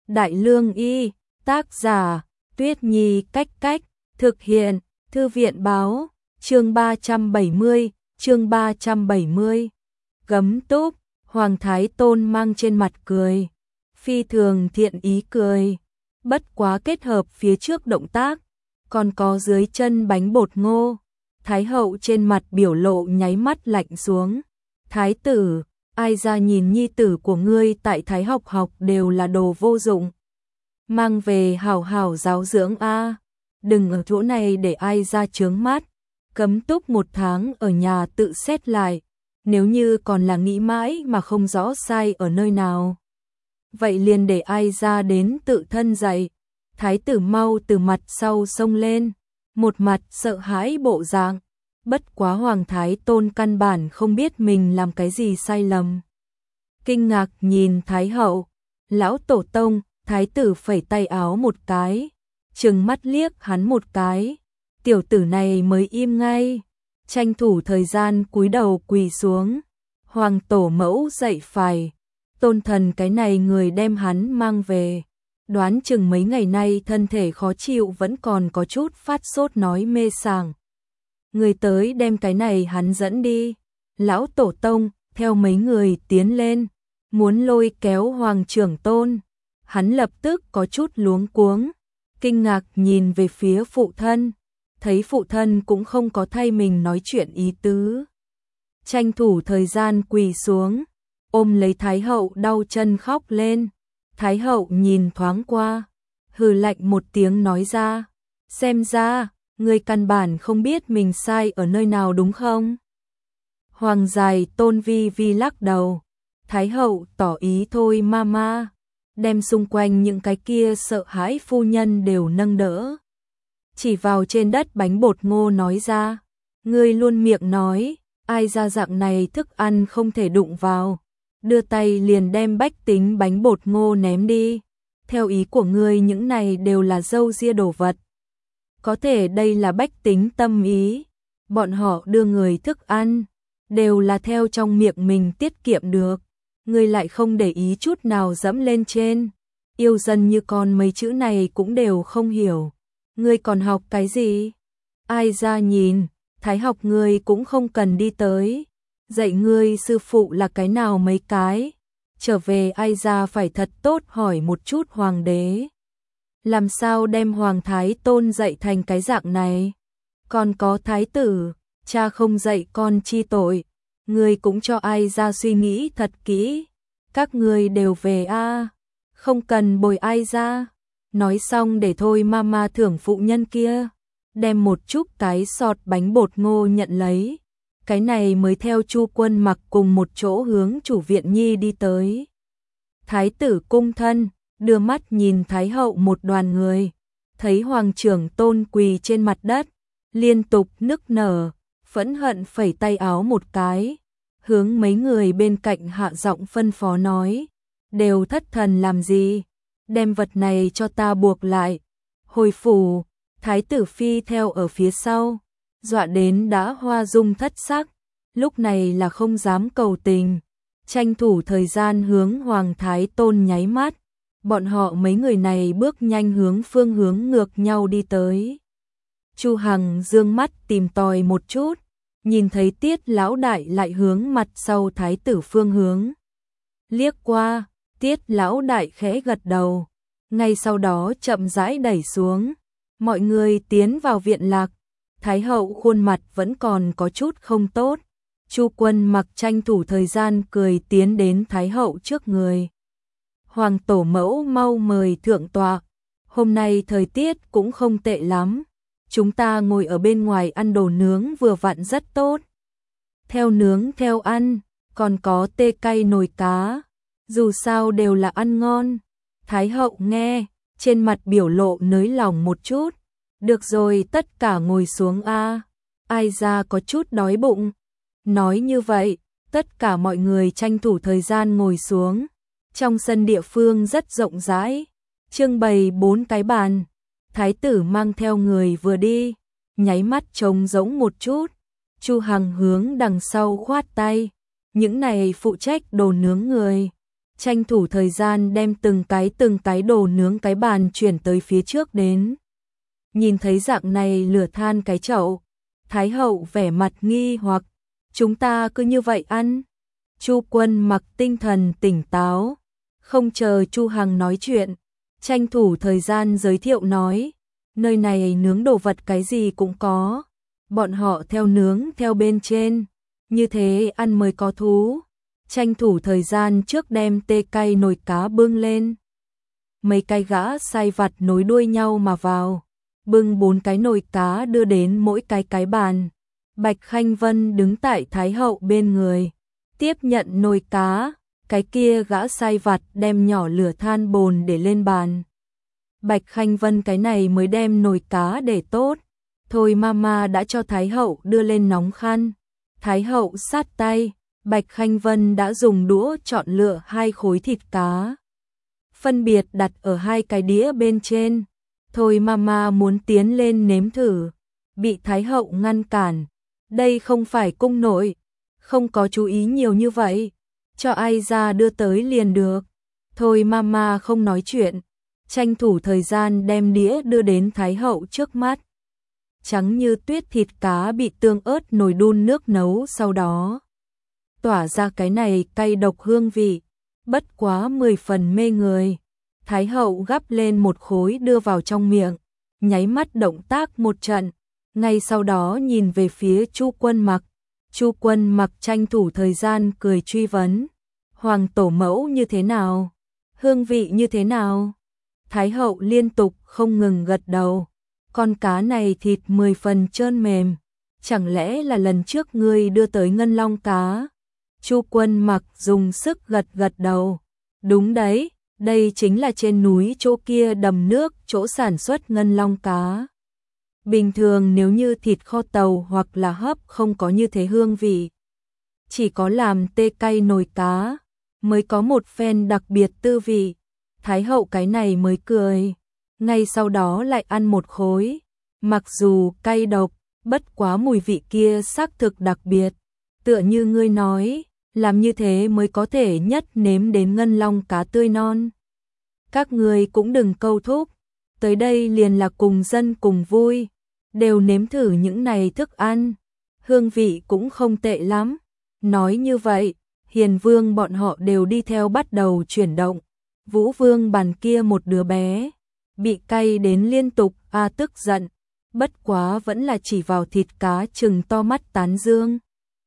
Đại Lương Y, tác giả, Tuyết Nhi Cách Cách, thực hiện, Thư viện Báo, chương 370, Gấm túc, Hoàng Thái Tôn mang trên mặt cười, phi thường thiện ý cười, bất quá kết hợp phía trước động tác, còn có dưới chân bánh bột ngô. Thái hậu trên mặt biểu lộ nháy mắt lạnh xuống. Thái tử, ai ra nhìn nhi tử của ngươi tại Thái học đều là đồ vô dụng. Mang về hảo hảo giáo dưỡng a, đừng ở chỗ này để ai ra chướng mắt. Cấm túc 1 tháng ở nhà tự xét lại, nếu như còn là nghĩ mãi mà không rõ sai ở nơi nào. Vậy liền để ai ra đến tự thân dạy. Thái tử mau từ mặt sau xông lên, một mặt sợ hãi bộ dạng. Bất quá Hoàng Thái Tôn căn bản không biết mình làm cái gì sai lầm. Kinh ngạc nhìn Thái hậu, lão tổ tông, Thái tử phẩy tay áo một cái, trừng mắt liếc hắn một cái, tiểu tử này mới im ngay, tranh thủ thời gian cúi đầu quỳ xuống. Hoàng tổ mẫu dậy phải, tôn thần cái này người đem hắn mang về, đoán chừng mấy ngày nay thân thể khó chịu vẫn còn có chút phát sốt nói mê sảng. Người tới đem cái này hắn dẫn đi. Lão tổ tông theo mấy người tiến lên, muốn lôi kéo Hoàng trưởng tôn. Hắn lập tức có chút luống cuống, kinh ngạc nhìn về phía phụ thân, thấy phụ thân cũng không có thay mình nói chuyện ý tứ. Tranh thủ thời gian quỳ xuống, ôm lấy Thái hậu đau chân khóc lên. Thái hậu nhìn thoáng qua, hừ lạnh một tiếng nói ra, xem ra người căn bản không biết mình sai ở nơi nào đúng không? Hoàng dài tôn vi vi lắc đầu, Thái hậu tỏ ý thôi mama, đem xung quanh những cái kia sợ hãi phu nhân đều nâng đỡ. Chỉ vào trên đất bánh bột ngô nói ra, ngươi luôn miệng nói, ai ra dạng này thức ăn không thể đụng vào, đưa tay liền đem bách tính bánh bột ngô ném đi. Theo ý của ngươi những này đều là dâu ria đồ vật. Có thể đây là bách tính tâm ý, bọn họ đưa người thức ăn, đều là theo trong miệng mình tiết kiệm được, ngươi lại không để ý chút nào dẫm lên trên, yêu dân như con mấy chữ này cũng đều không hiểu, ngươi còn học cái gì? Ai ra nhìn, Thái học ngươi cũng không cần đi tới, dạy ngươi sư phụ là cái nào mấy cái, trở về ai ra phải thật tốt hỏi một chút hoàng đế. Làm sao đem Hoàng Thái Tôn dạy thành cái dạng này? Còn có Thái tử, cha không dạy con chi tội, ngươi cũng cho ai ra suy nghĩ thật kỹ. Các ngươi đều về a, không cần bồi ai ra. Nói xong để thôi mama thưởng phụ nhân kia, đem một chút cái sọt bánh bột ngô nhận lấy. Cái này mới theo Chu Quân Mặc cùng một chỗ hướng chủ viện nhi đi tới. Thái tử cung thân đưa mắt nhìn Thái hậu một đoàn người, thấy Hoàng trưởng tôn quỳ trên mặt đất, liên tục nức nở, phẫn hận phẩy tay áo một cái, hướng mấy người bên cạnh hạ giọng phân phó nói, đều thất thần làm gì, đem vật này cho ta buộc lại. Hồi phủ, Thái tử phi theo ở phía sau, dọa đến đã hoa dung thất sắc, lúc này là không dám cầu tình, tranh thủ thời gian hướng Hoàng Thái Tôn nháy mắt. Bọn họ mấy người này bước nhanh hướng phương hướng ngược nhau đi tới. Chu Hằng dương mắt tìm tòi một chút, nhìn thấy Tiết lão đại lại hướng mặt sau thái tử phương hướng. Liếc qua, Tiết lão đại khẽ gật đầu, ngay sau đó chậm rãi đẩy xuống. Mọi người tiến vào viện lạc, Thái hậu khuôn mặt vẫn còn có chút không tốt. Chu Quân Mặc tranh thủ thời gian cười tiến đến Thái hậu trước người. Hoàng tổ mẫu mau mời thượng tọa, hôm nay thời tiết cũng không tệ lắm, chúng ta ngồi ở bên ngoài ăn đồ nướng vừa vặn rất tốt. Theo nướng theo ăn, còn có tê cay nồi cá, dù sao đều là ăn ngon. Thái hậu nghe, trên mặt biểu lộ nới lòng một chút, được rồi tất cả ngồi xuống a, ai ra có chút đói bụng. Nói như vậy, tất cả mọi người tranh thủ thời gian ngồi xuống. Trong sân địa phương rất rộng rãi, trưng bày 4 cái bàn. Thái tử mang theo người vừa đi, nháy mắt trống rỗng một chút. Chu Hằng hướng đằng sau khoát tay, những này phụ trách đồ nướng người, tranh thủ thời gian đem từng cái đồ nướng cái bàn chuyển tới phía trước đến. Nhìn thấy dạng này lửa than cái chậu, Thái hậu vẻ mặt nghi hoặc, chúng ta cứ như vậy ăn. Chu Quân Mặc tinh thần tỉnh táo, không chờ Chu Hằng nói chuyện, tranh thủ thời gian giới thiệu nói, nơi này nướng đồ vật cái gì cũng có, bọn họ theo nướng theo bên trên, như thế ăn mới có thú. Tranh thủ thời gian trước đem tê cay nồi cá bưng lên. Mấy cái gã sai vặt nối đuôi nhau mà vào, bưng 4 cái nồi cá đưa đến mỗi cái bàn. Bạch Khanh Vân đứng tại Thái hậu bên người, tiếp nhận nồi cá, cái kia gã sai vặt đem nhỏ lửa than bồn để lên bàn. Bạch Khanh Vân cái này mới đem nồi cá để tốt, thôi mama đã cho Thái hậu đưa lên nóng khăn. Thái hậu sát tay, Bạch Khanh Vân đã dùng đũa chọn lựa 2 khối thịt cá, phân biệt đặt ở 2 cái đĩa bên trên. Thôi mama muốn tiến lên nếm thử, bị Thái hậu ngăn cản. Đây không phải cung nội, không có chú ý nhiều như vậy, cho ai ra đưa tới liền được. Thôi mama không nói chuyện, tranh thủ thời gian đem đĩa đưa đến Thái hậu trước mắt. Trắng như tuyết thịt cá bị tương ớt nồi đun nước nấu sau đó tỏa ra cái này cay độc hương vị, bất quá 10 phần mê người. Thái hậu gắp lên một khối đưa vào trong miệng, nháy mắt động tác một trận, ngay sau đó nhìn về phía Chu Quân Mặc. Chu Quân Mặc tranh thủ thời gian cười truy vấn, hoàng tổ mẫu như thế nào? Hương vị như thế nào? Thái hậu liên tục không ngừng gật đầu, con cá này thịt 10 phần trơn mềm, chẳng lẽ là lần trước ngươi đưa tới ngân long cá? Chu Quân Mặc dùng sức gật đầu, đúng đấy, đây chính là trên núi chỗ kia đầm nước chỗ sản xuất ngân long cá. Bình thường nếu như thịt kho tàu hoặc là hấp không có như thế hương vị, chỉ có làm tê cay nồi cá mới có một phen đặc biệt tư vị. Thái hậu cái này mới cười, ngay sau đó lại ăn một khối, mặc dù cay độc, bất quá mùi vị kia xác thực đặc biệt, tựa như ngươi nói, làm như thế mới có thể nhất nếm đến ngân long cá tươi non. Các ngươi cũng đừng câu thúc, tới đây liền là cùng dân cùng vui, đều nếm thử những này thức ăn, hương vị cũng không tệ lắm. Nói như vậy, Hiền Vương bọn họ đều đi theo bắt đầu chuyển động. Vũ Vương bàn kia một đứa bé, bị cay đến liên tục tức giận, bất quá vẫn là chỉ vào thịt cá trừng to mắt tán dương.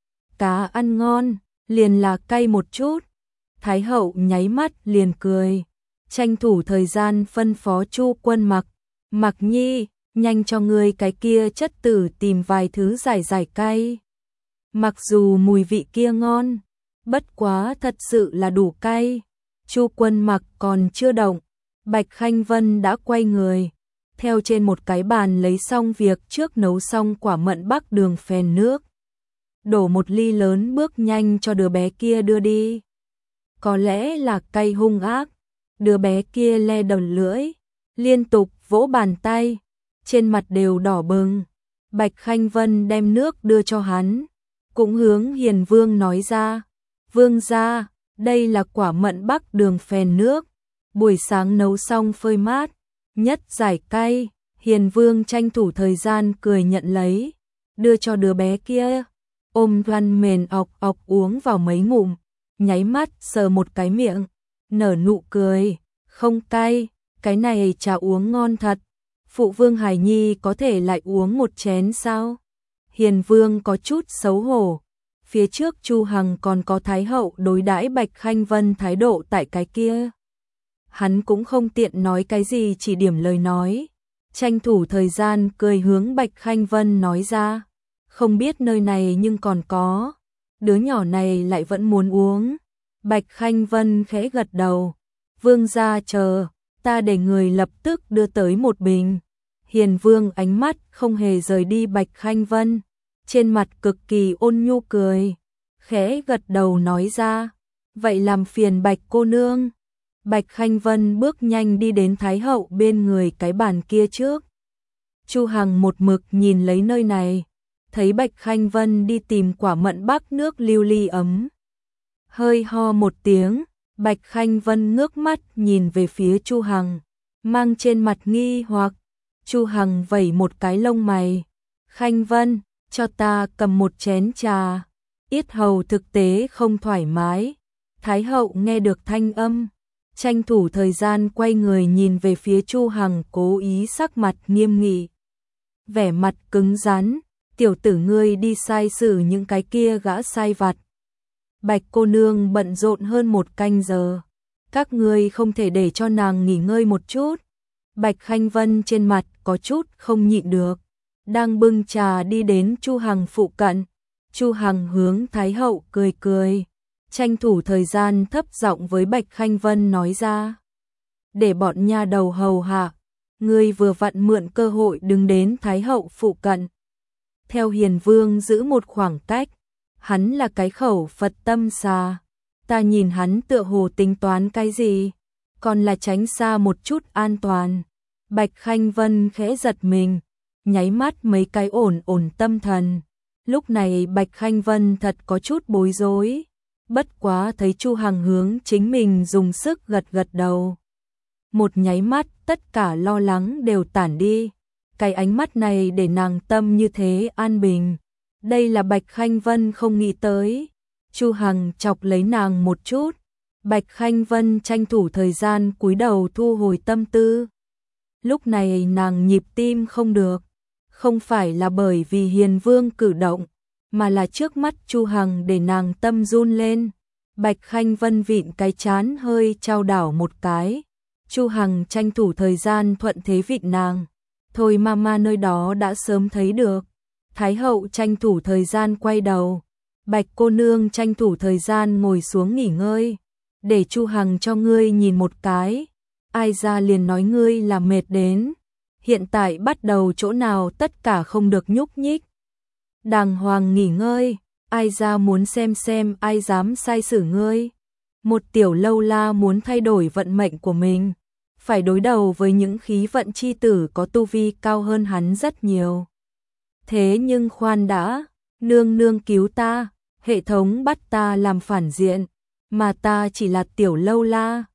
Cá ăn ngon, liền là cay một chút. Thái hậu nháy mắt liền cười, tranh thủ thời gian phân phó Chu Quân Mặc, Mặc nhi, nhanh cho ngươi cái kia chất tử tìm vài thứ giải cay. Mặc dù mùi vị kia ngon, bất quá thật sự là đủ cay. Chu Quân Mặc còn chưa động, Bạch Khanh Vân đã quay người, theo trên một cái bàn lấy xong việc trước nấu xong quả mận bắc đường phèn nước, đổ một ly lớn bước nhanh cho đứa bé kia đưa đi. Có lẽ là cay hung ác, đứa bé kia le đầu lưỡi, liên tục vỗ bàn tay, trên mặt đều đỏ bừng. Bạch Khanh Vân đem nước đưa cho hắn, cũng hướng Hiền Vương nói ra, vương gia, đây là quả mận bắc đường phèn nước, buổi sáng nấu xong phơi mát, nhất giải cay. Hiền Vương tranh thủ thời gian cười nhận lấy, đưa cho đứa bé kia, ôm đoan mền ọc uống vào mấy ngụm, nháy mắt sờ một cái miệng, nở nụ cười, không cay, cái này trà uống ngon thật. Phụ vương Hải Nhi có thể lại uống một chén sao? Hiền Vương có chút xấu hổ. Phía trước Chu Hằng còn có Thái hậu đối đãi Bạch Khanh Vân thái độ tại cái kia. Hắn cũng không tiện nói cái gì, chỉ điểm lời nói. Tranh thủ thời gian cười hướng Bạch Khanh Vân nói ra. Không biết nơi này nhưng còn có. Đứa nhỏ này lại vẫn muốn uống. Bạch Khanh Vân khẽ gật đầu. Vương gia chờ, ta để người lập tức đưa tới một bình. Hiền Vương ánh mắt không hề rời đi Bạch Khanh Vân, trên mặt cực kỳ ôn nhu cười, khẽ gật đầu nói ra, vậy làm phiền Bạch cô nương. Bạch Khanh Vân bước nhanh đi đến Thái hậu bên người cái bàn kia trước. Chu Hằng một mực nhìn lấy nơi này, thấy Bạch Khanh Vân đi tìm quả mận bắc nước lưu ly ấm. Hơi ho một tiếng, Bạch Khanh Vân ngước mắt nhìn về phía Chu Hằng, mang trên mặt nghi hoặc. Chu Hằng vẩy một cái lông mày. Khanh Vân, cho ta cầm một chén trà. Yết hầu thực tế không thoải mái. Thái hậu nghe được thanh âm, tranh thủ thời gian quay người nhìn về phía Chu Hằng, cố ý sắc mặt nghiêm nghị. Vẻ mặt cứng rắn, tiểu tử ngươi đi sai xử những cái kia gã sai vặt. Bạch cô nương bận rộn hơn 1 canh giờ, các ngươi không thể để cho nàng nghỉ ngơi một chút. Bạch Khanh Vân trên mặt có chút không nhịn được, đang bưng trà đi đến Chu Hằng phụ cận. Chu Hằng hướng Thái hậu cười cười, tranh thủ thời gian thấp giọng với Bạch Khanh Vân nói ra. Để bọn nha đầu hầu hạ, ngươi vừa vặn mượn cơ hội đứng đến Thái hậu phụ cận. Theo Hiền Vương giữ một khoảng cách, hắn là cái khẩu Phật tâm xà. Ta nhìn hắn tựa hồ tính toán cái gì, còn là tránh xa một chút an toàn. Bạch Khanh Vân khẽ giật mình, nháy mắt mấy cái ổn tâm thần. Lúc này Bạch Khanh Vân thật có chút bối rối, bất quá thấy Chu Hằng hướng chính mình dùng sức gật đầu. Một nháy mắt tất cả lo lắng đều tản đi, cái ánh mắt này để nàng tâm như thế an bình. Đây là Bạch Khanh Vân không nghĩ tới. Chu Hằng chọc lấy nàng một chút, Bạch Khanh Vân tranh thủ thời gian cúi đầu thu hồi tâm tư. Lúc này nàng nhịp tim không được, không phải là bởi vì Hiền Vương cử động, mà là trước mắt Chu Hằng để nàng tâm run lên. Bạch Khanh Vân vịn cái chán hơi chao đảo một cái. Chu Hằng tranh thủ thời gian thuận thế vịn nàng. Thôi mama nơi đó đã sớm thấy được. Thái hậu tranh thủ thời gian quay đầu. Bạch cô nương tranh thủ thời gian ngồi xuống nghỉ ngơi. Để Chu Hằng cho ngươi nhìn một cái. Ai ra liền nói ngươi là mệt đến. Hiện tại bắt đầu chỗ nào tất cả không được nhúc nhích. Đàng hoàng nghỉ ngơi. Ai ra muốn xem ai dám sai xử ngươi. Một tiểu lâu la muốn thay đổi vận mệnh của mình, phải đối đầu với những khí vận chi tử có tu vi cao hơn hắn rất nhiều. Thế nhưng khoan đã, nương nương cứu ta, hệ thống bắt ta làm phản diện, mà ta chỉ là tiểu lâu la.